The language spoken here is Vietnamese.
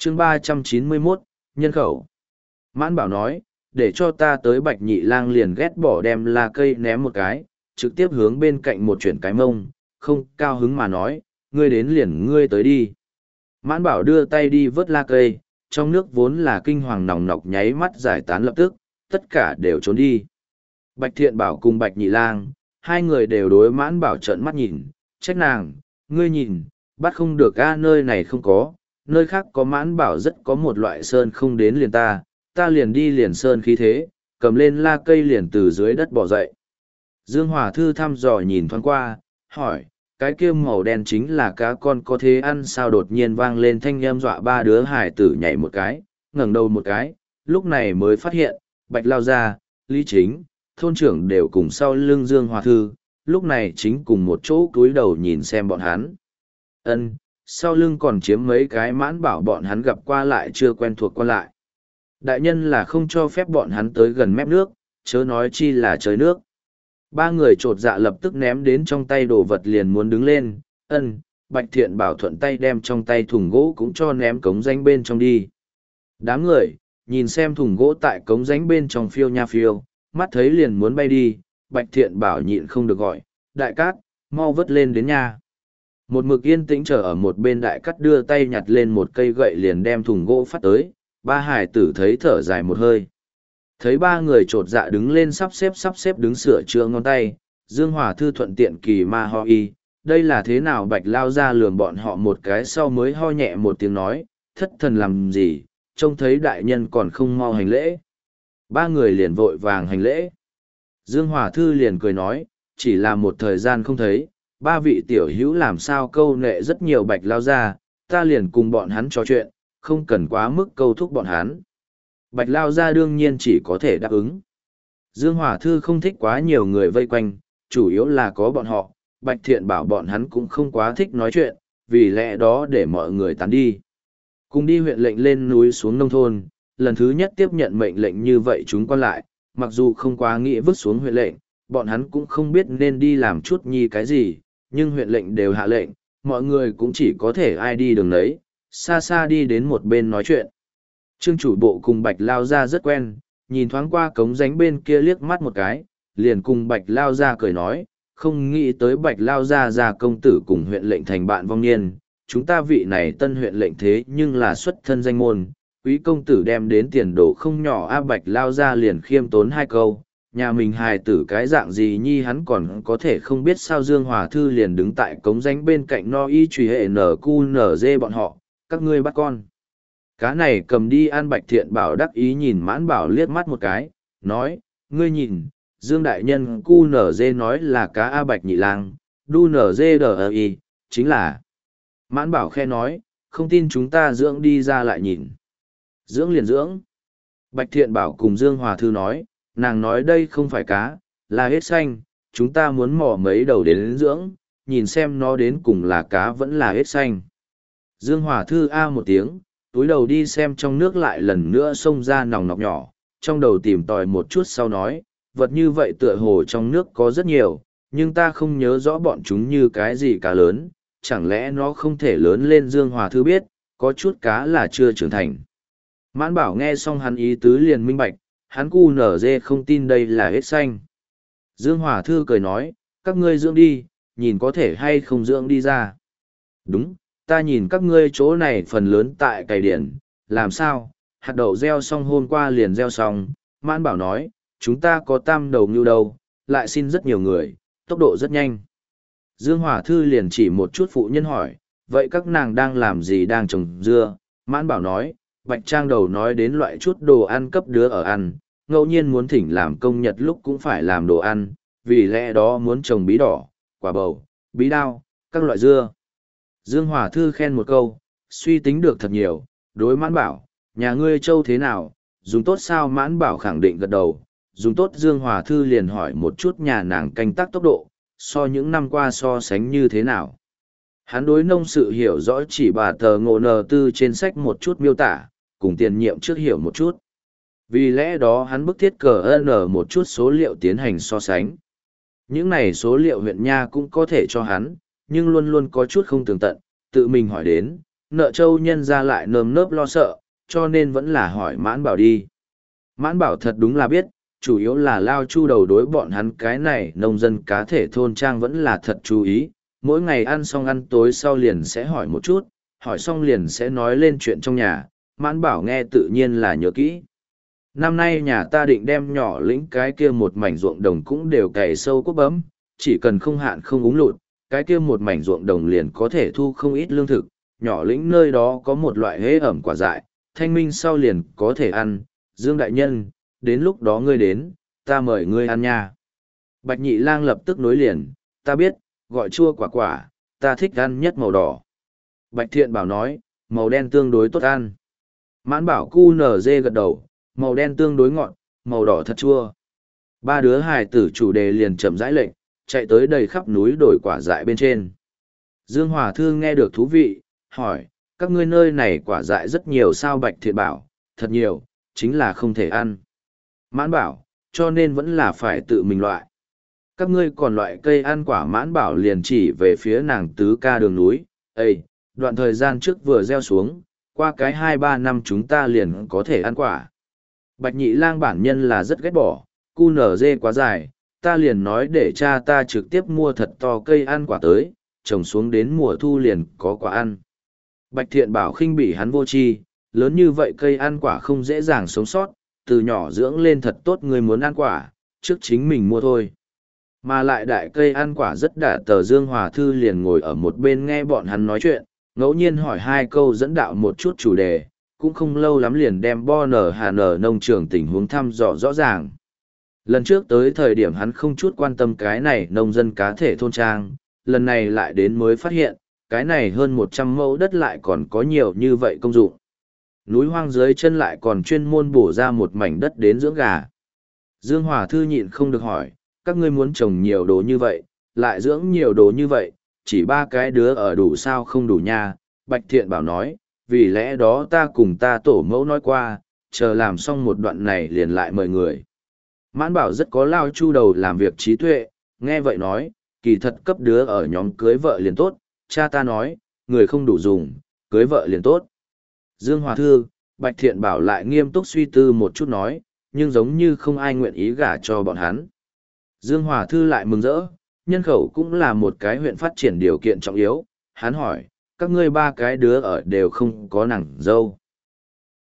chương 391, nhân khẩu. Mãn Bảo nói, để cho ta tới Bạch Nhị Lang liền ghét bỏ đem la cây ném một cái, trực tiếp hướng bên cạnh một chuyển cái mông, không cao hứng mà nói, ngươi đến liền ngươi tới đi. Mãn Bảo đưa tay đi vớt la cây, trong nước vốn là kinh hoàng nòng nọc nháy mắt giải tán lập tức, tất cả đều trốn đi. Bạch Thiện Bảo cùng Bạch Nhị Lang, hai người đều đối Mãn Bảo trợn mắt nhìn, trách nàng, ngươi nhìn, bắt không được a, nơi này không có, nơi khác có. Mãn Bảo rất có một loại sơn không đến liền ta liền đi liền sơn khí thế, cầm lên la cây liền từ dưới đất bỏ dậy. Dương Hòa Thư thăm dò nhìn thoáng qua, hỏi, cái kia màu đen chính là cá con có thế ăn sao? Đột nhiên vang lên thanh âm dọa ba đứa hải tử nhảy một cái, ngẩng đầu một cái, lúc này mới phát hiện, Bạch Lao Gia, Lý Chính, thôn trưởng đều cùng sau lưng Dương Hòa Thư, lúc này chính cùng một chỗ cúi đầu nhìn xem bọn hắn. Sau lưng còn chiếm mấy cái. Mãn Bảo bọn hắn gặp qua lại chưa quen thuộc qua lại. Đại nhân là không cho phép bọn hắn tới gần mép nước, chớ nói chi là chơi nước. Ba người trột dạ lập tức ném đến trong tay đồ vật liền muốn đứng lên. Bạch Thiện Bảo thuận tay đem trong tay thùng gỗ cũng cho ném cống rãnh bên trong đi. Đám người, nhìn xem thùng gỗ tại cống rãnh bên trong phiêu nha phiêu, mắt thấy liền muốn bay đi, Bạch Thiện Bảo nhịn không được gọi, đại cát, mau vớt lên đến nha. Một mực yên tĩnh chờ ở một bên đại cát đưa tay nhặt lên một cây gậy liền đem thùng gỗ phát tới, ba hải tử thấy thở dài một hơi. Thấy ba người trột dạ đứng lên sắp xếp đứng sửa chữa ngón tay, Dương Hòa Thư thuận tiện kỳ ma ho y, đây là thế nào? Bạch Lao Ra lườm bọn họ một cái sau mới ho nhẹ một tiếng nói, thất thần làm gì, trông thấy đại nhân còn không mau hành lễ. Ba người liền vội vàng hành lễ. Dương Hòa Thư liền cười nói, chỉ là một thời gian không thấy, ba vị tiểu hữu làm sao câu nệ rất nhiều. Bạch Lao Ra, ta liền cùng bọn hắn trò chuyện, không cần quá mức câu thúc bọn hắn. Bạch Lao Ra đương nhiên chỉ có thể đáp ứng. Dương Hòa Thư không thích quá nhiều người vây quanh, chủ yếu là có bọn họ, Bạch Thiện Bảo bọn hắn cũng không quá thích nói chuyện, vì lẽ đó để mọi người tán đi. Cùng đi huyện lệnh lên núi xuống nông thôn, lần thứ nhất tiếp nhận mệnh lệnh như vậy chúng quan lại, mặc dù không quá nghĩ vứt xuống huyện lệnh, bọn hắn cũng không biết nên đi làm chút nhi cái gì, nhưng huyện lệnh đều hạ lệnh, mọi người cũng chỉ có thể ai đi đường đấy, xa xa đi đến một bên nói chuyện. Trương chủ bộ cùng Bạch Lao Ra rất quen, nhìn thoáng qua cống rãnh bên kia liếc mắt một cái, liền cùng Bạch Lao Ra cười nói, không nghĩ tới Bạch Lao Ra công tử cùng huyện lệnh thành bạn vong niên, chúng ta vị này tân huyện lệnh thế nhưng là xuất thân danh môn, quý công tử đem đến tiền đồ không nhỏ. Bạch Lao Ra liền khiêm tốn hai câu, nhà mình hài tử cái dạng gì nhi hắn còn có thể không biết sao. Dương Hòa Thư liền đứng tại cống rãnh bên cạnh no y truy hệ NQNZ bọn họ, các ngươi bắt con cá này cầm đi ăn. Bạch Thiện Bảo đắc ý nhìn Mãn Bảo liếc mắt một cái, nói, ngươi nhìn, Dương đại nhân QNZ nói là cá A. Bạch Nhị Lang, DUNZDI, chính là. Mãn Bảo khe nói, không tin chúng ta dưỡng đi ra lại nhìn. Dưỡng liền dưỡng. Bạch Thiện Bảo cùng Dương Hòa Thư nói, nàng nói đây không phải cá, là hết xanh, chúng ta muốn mò mấy đầu đến dưỡng, nhìn xem nó đến cùng là cá vẫn là hết xanh. Dương Hòa Thư A một tiếng, túi đầu đi xem trong nước lại lần nữa xông ra nòng nọc nhỏ, trong đầu tìm tòi một chút sau nói, vật như vậy tựa hồ trong nước có rất nhiều, nhưng ta không nhớ rõ bọn chúng như cái gì cá lớn, chẳng lẽ nó không thể lớn lên. Dương Hòa Thư biết, có chút cá là chưa trưởng thành. Mãn Bảo nghe xong hắn ý tứ liền minh bạch, hắn cu nở dê không tin đây là hết xanh. Dương Hòa Thư cười nói, các ngươi dưỡng đi, nhìn có thể hay không dưỡng đi ra. Đúng, ta nhìn các ngươi chỗ này phần lớn tại cày điển, làm sao, hạt đậu gieo xong hôm qua liền gieo xong. Mãn Bảo nói, chúng ta có tam đầu ngưu đâu, lại xin rất nhiều người, tốc độ rất nhanh. Dương Hòa Thư liền chỉ một chút phụ nhân hỏi, vậy các nàng đang làm gì? Đang trồng dưa. Mãn Bảo nói, Bạch Trang đầu nói đến loại chút đồ ăn cấp đứa ở ăn, ngẫu nhiên muốn thỉnh làm công nhật lúc cũng phải làm đồ ăn, vì lẽ đó muốn trồng bí đỏ, quả bầu, bí đao, các loại dưa. Dương Hòa Thư khen một câu, suy tính được thật nhiều, đối Mãn Bảo, nhà ngươi châu thế nào, dùng tốt sao? Mãn Bảo khẳng định gật đầu, dùng tốt. Dương Hòa Thư liền hỏi một chút nhà nàng canh tác tốc độ, so những năm qua so sánh như thế nào. Hắn đối nông sự hiểu rõ chỉ bà tờ ngộ nờ tư trên sách một chút miêu tả, cùng tiền nhiệm trước hiểu một chút. Vì lẽ đó hắn bức thiết cờ n một chút số liệu tiến hành so sánh. Những này số liệu huyện nha cũng có thể cho hắn, nhưng luôn luôn có chút không tường tận, tự mình hỏi đến, nợ châu nhân ra lại nơm nớp lo sợ, cho nên vẫn là hỏi Mãn Bảo đi. Mãn Bảo thật đúng là biết, chủ yếu là Lao Chu đầu đối bọn hắn cái này nông dân cá thể thôn trang vẫn là thật chú ý, mỗi ngày ăn xong ăn tối sau liền sẽ hỏi một chút, hỏi xong liền sẽ nói lên chuyện trong nhà, Mãn Bảo nghe tự nhiên là nhớ kỹ. Năm nay nhà ta định đem nhỏ lĩnh cái kia một mảnh ruộng đồng cũng đều cày sâu quốc bấm, chỉ cần không hạn không úng lụt, cái kia một mảnh ruộng đồng liền có thể thu không ít lương thực, nhỏ lĩnh nơi đó có một loại hế ẩm quả dại, thanh minh sau liền có thể ăn, Dương Đại Nhân, đến lúc đó ngươi đến, ta mời ngươi ăn nha. Bạch Nhị Lang lập tức nối liền, ta biết, gọi chua quả quả, ta thích ăn nhất màu đỏ. Bạch Thiện Bảo nói, màu đen tương đối tốt ăn. Mãn Bảo cu nở dê gật đầu, màu đen tương đối ngọt, màu đỏ thật chua. Ba đứa hài tử chủ đề liền chậm rãi lệnh, chạy tới đầy khắp núi đổi quả dại bên trên. Dương Hòa Thư nghe được thú vị, hỏi, các ngươi nơi này quả dại rất nhiều sao? Bạch Thiện Bảo, thật nhiều, chính là không thể ăn. Mãn Bảo, cho nên vẫn là phải tự mình loại. Các ngươi còn loại cây ăn quả? Mãn Bảo liền chỉ về phía nàng tứ ca đường núi. Ê, đoạn thời gian trước vừa gieo xuống, qua cái 2-3 năm chúng ta liền có thể ăn quả. Bạch Nhị Lang bản nhân là rất ghét bỏ, cu nở dê quá dài, ta liền nói để cha ta trực tiếp mua thật to cây ăn quả tới, trồng xuống đến mùa thu liền có quả ăn. Bạch Thiện Bảo khinh bỉ hắn vô tri, lớn như vậy cây ăn quả không dễ dàng sống sót, từ nhỏ dưỡng lên thật tốt, người muốn ăn quả, trước chính mình mua thôi. Mà lại đại cây ăn quả rất đả tờ. Dương Hòa Thư liền ngồi ở một bên nghe bọn hắn nói chuyện, ngẫu nhiên hỏi hai câu dẫn đạo một chút chủ đề, cũng không lâu lắm liền đem Bo Nở Hà Nở nông trường tình huống thăm dò rõ ràng. Lần trước tới thời điểm hắn không chút quan tâm cái này nông dân cá thể thôn trang, lần này lại đến mới phát hiện, cái này hơn 100 mẫu đất lại còn có nhiều như vậy công dụng. Núi hoang dưới chân lại còn chuyên môn bổ ra một mảnh đất đến dưỡng gà. Dương Hòa Thư nhịn không được hỏi, các ngươi muốn trồng nhiều đồ như vậy, lại dưỡng nhiều đồ như vậy, chỉ 3 cái đứa ở đủ sao? Không đủ nha. Bạch Thiện Bảo nói, vì lẽ đó ta cùng ta tổ mẫu nói qua, chờ làm xong một đoạn này liền lại mời người. Mãn Bảo rất có Lao Chu đầu làm việc trí tuệ, nghe vậy nói, kỳ thật cấp đứa ở nhóm cưới vợ liền tốt, cha ta nói, người không đủ dùng, cưới vợ liền tốt. Dương Hòa Thư, Bạch Thiện Bảo lại nghiêm túc suy tư một chút nói, nhưng giống như không ai nguyện ý gả cho bọn hắn. Dương Hòa Thư lại mừng rỡ, nhân khẩu cũng là một cái huyện phát triển điều kiện trọng yếu, hắn hỏi, các ngươi 3 cái đứa ở đều không có nàng dâu.